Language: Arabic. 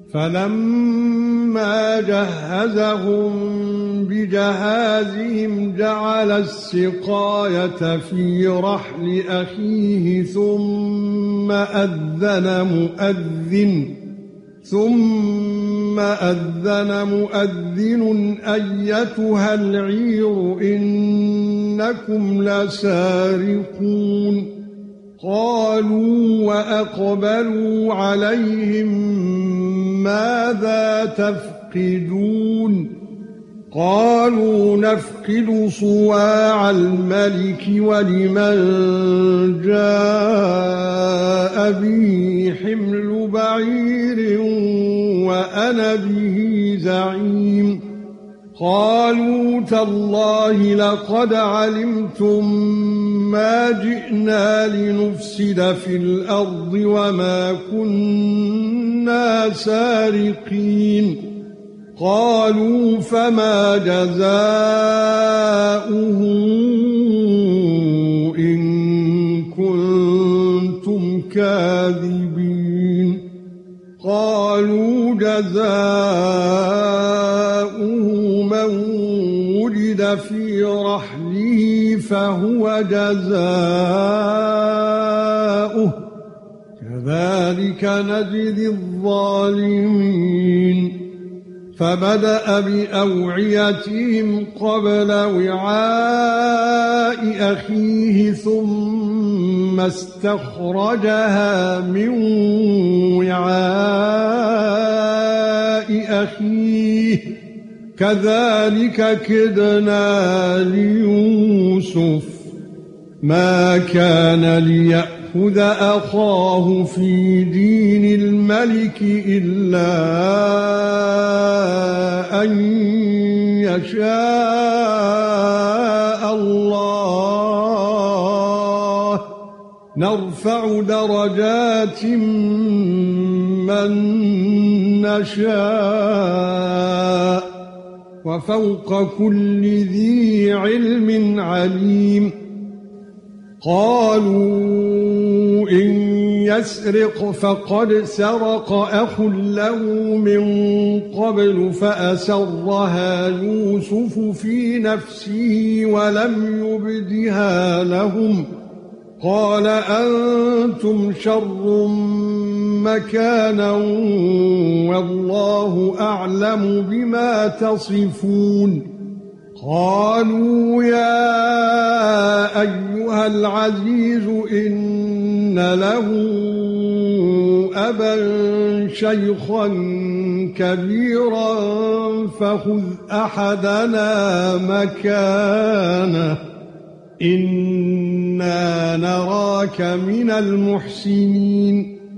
فَلَمَّا جَهَّزَهُم بِجَهَازِهِمْ جَعَلَ السِّقَايَةَ فِي رَحْلِ أَخِيهِ ثُمَّ أَذَّنَ مُؤَذِّنٌ أَيَّتُهَا الْعِيرُ إِنَّكُمْ لَسَارِقُونَ قَالُوا وَأَقْبَلُوا عَلَيْهِمْ مَاذَا تَفْقِدُونَ قَالُوا نَفْقِدُ صُوَاعَ الْمَلِكِ وَلِمَنْ جَاءَ بِهِ حِمْلُ بَعِيرٍ وَأَنَا بِهِ زَعِيمٌ قَالُوا تَاللَّهِ لَقَدْ عَلِمْتُمْ مَا جِئْنَا لِنُفْسِدَ فِي الْأَرْضِ وَمَا كُنَّا سَارِقِينَ قَالُوا فَمَا جَزَاؤُهُ إِن كُنتُمْ كَاذِبِينَ قَالُوا جَزَاؤُهُ مَن وُجِدَ فِي رَحْلِهِ فَهُوَ جَزَاؤُهُ كَذَلِكَ نَجْزِي الظَّالِمِينَ فَبَدَأَ بِأَوْعِيَتِهِمْ قَبْلَ وِعَاءِ أَخِيهِ ثُمَّ اسْتَخْرَجَهَا مِنْ وِعَاءِ أَخِيهِ كَذَلِكَ كِدْنَا لِيُوسُفَ مَا كَانَ لِيَأْخُذَ أَخَاهُ فِي دِينِ الْمَلِكِ إِلَّا أَن يَشَاءَ اللَّهُ نَرْفَعُ دَرَجَاتٍ مَّن نَّشَاءُ وَفَوْقَ كُلِّ ذِي عِلْمٍ عَلِيمٌ قالوا إن يسرق فقد سرق أخ له من قبل فأسرها يوسف في نفسه ولم يبدها لهم قال أنتم شر مكانا والله أعلم بما تصفون قالوا يا أيها العزيز إن له أبا شيخا كبيرا فخذ أحدنا مكانه إنا نراك من المحسنين